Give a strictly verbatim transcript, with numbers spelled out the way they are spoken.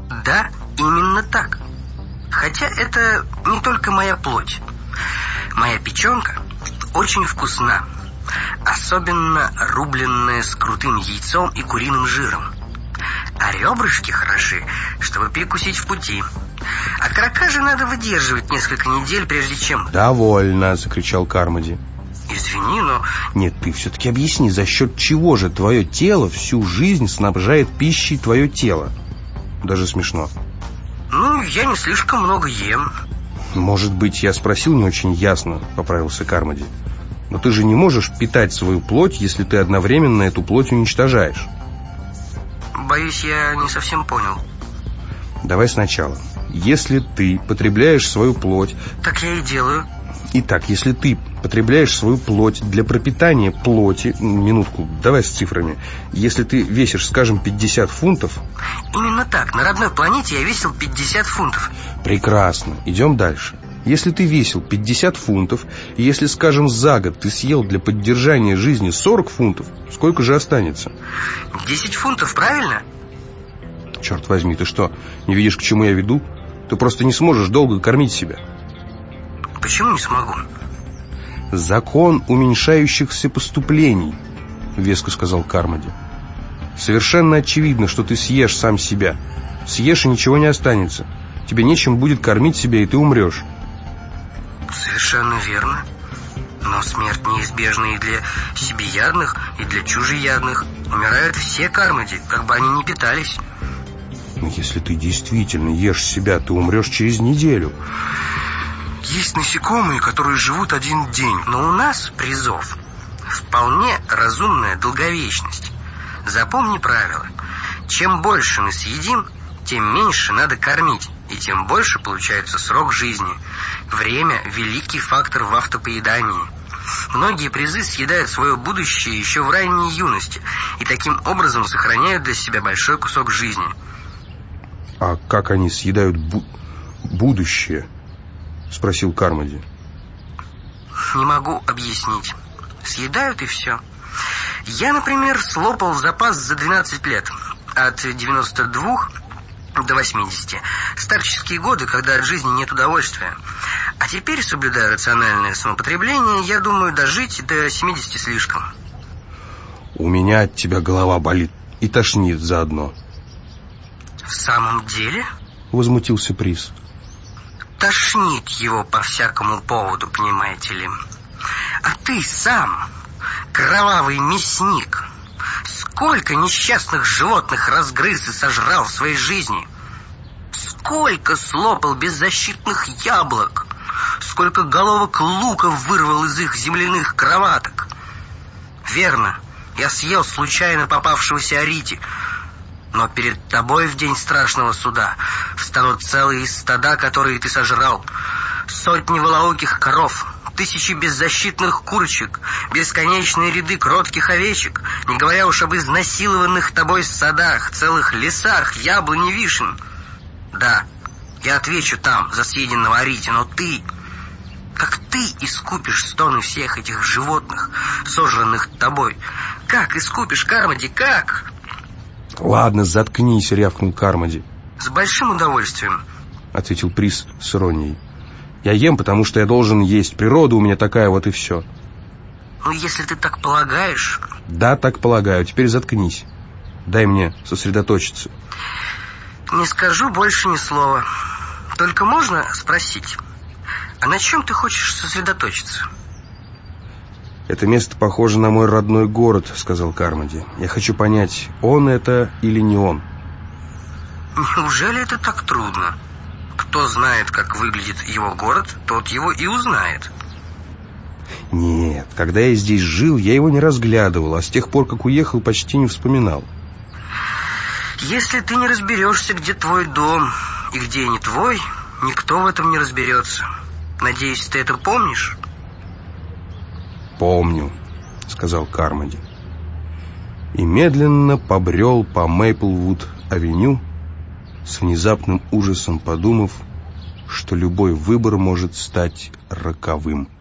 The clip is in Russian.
Да, именно так. Хотя это не только моя плоть. Моя печенка очень вкусна. Особенно рубленная с крутым яйцом и куриным жиром. А ребрышки хороши, чтобы перекусить в пути. А карака же надо выдерживать несколько недель, прежде чем... «Довольно!» — закричал Кармоди. «Извини, но...» «Нет, ты все-таки объясни, за счет чего же твое тело всю жизнь снабжает пищей твое тело?» Даже смешно. «Ну, я не слишком много ем». «Может быть, я спросил не очень ясно», — поправился Кармоди. «Но ты же не можешь питать свою плоть, если ты одновременно эту плоть уничтожаешь». «Боюсь, я не совсем понял». «Давай сначала. Если ты потребляешь свою плоть...» «Так я и делаю». «Итак, если ты потребляешь свою плоть для пропитания плоти...» Минутку, давай с цифрами. Если ты весишь, скажем, пятьдесят фунтов... Именно так. На родной планете я весил пятьдесят фунтов. Прекрасно. Идем дальше. Если ты весил пятьдесят фунтов, и если, скажем, за год ты съел для поддержания жизни сорок фунтов, сколько же останется? десять фунтов, правильно? Черт возьми, ты что, не видишь, к чему я веду? Ты просто не сможешь долго кормить себя. Почему не смогу? Закон уменьшающихся поступлений, веско сказал Кармоди. Совершенно очевидно, что ты съешь сам себя. Съешь, и ничего не останется. Тебе нечем будет кормить себя, и ты умрешь. Совершенно верно. Но смерть неизбежна и для себеядных, и для чужеядных. Умирают все, Кармоди, как бы они ни питались. Но если ты действительно ешь себя, ты умрешь через неделю. Есть насекомые, которые живут один день. Но у нас, призов, вполне разумная долговечность. Запомни правило. Чем больше мы съедим, тем меньше надо кормить, и тем больше получается срок жизни. Время – великий фактор в автопоедании. Многие призы съедают свое будущее еще в ранней юности и таким образом сохраняют для себя большой кусок жизни. «А как они съедают бу- будущее?» — спросил Кармоди. Не могу объяснить. Съедают и все. Я, например, слопал запас за двенадцать лет. От девяноста двух до восьмидесяти. Старческие годы, когда от жизни нет удовольствия. А теперь, соблюдая рациональное самопотребление, я думаю дожить до семидесяти слишком. У меня от тебя голова болит и тошнит заодно. В самом деле? Возмутился Приз. Тошнит его по всякому поводу, понимаете ли. А ты сам, кровавый мясник, сколько несчастных животных разгрыз и сожрал в своей жизни? Сколько слопал беззащитных яблок? Сколько головок лука вырвал из их земляных кроваток? Верно, я съел случайно попавшегося арити. Но перед тобой в день страшного суда встанут целые стада, которые ты сожрал. Сотни волооких коров, тысячи беззащитных курочек, бесконечные ряды кротких овечек, не говоря уж об изнасилованных тобой садах, целых лесах, яблонь и вишен. Да, я отвечу там за съеденного арити, но ты... Как ты искупишь стоны всех этих животных, сожранных тобой? Как искупишь, Кармоди, как? «Ладно, заткнись», — рявкнул Кармоди. «С большим удовольствием», — ответил Приз с иронией. «Я ем, потому что я должен есть. Природа у меня такая, вот и все». «Ну, если ты так полагаешь...» «Да, так полагаю. Теперь заткнись. Дай мне сосредоточиться». «Не скажу больше ни слова. Только можно спросить, а на чем ты хочешь сосредоточиться?» «Это место похоже на мой родной город», — сказал Кармоди. «Я хочу понять, он это или не он». «Неужели это так трудно? Кто знает, как выглядит его город, тот его и узнает». «Нет, когда я здесь жил, я его не разглядывал, а с тех пор, как уехал, почти не вспоминал». «Если ты не разберешься, где твой дом и где не твой, никто в этом не разберется. Надеюсь, ты это помнишь?» «Помню», — сказал Кармоди. И медленно побрел по Мейплвуд-авеню, с внезапным ужасом подумав, что любой выбор может стать роковым.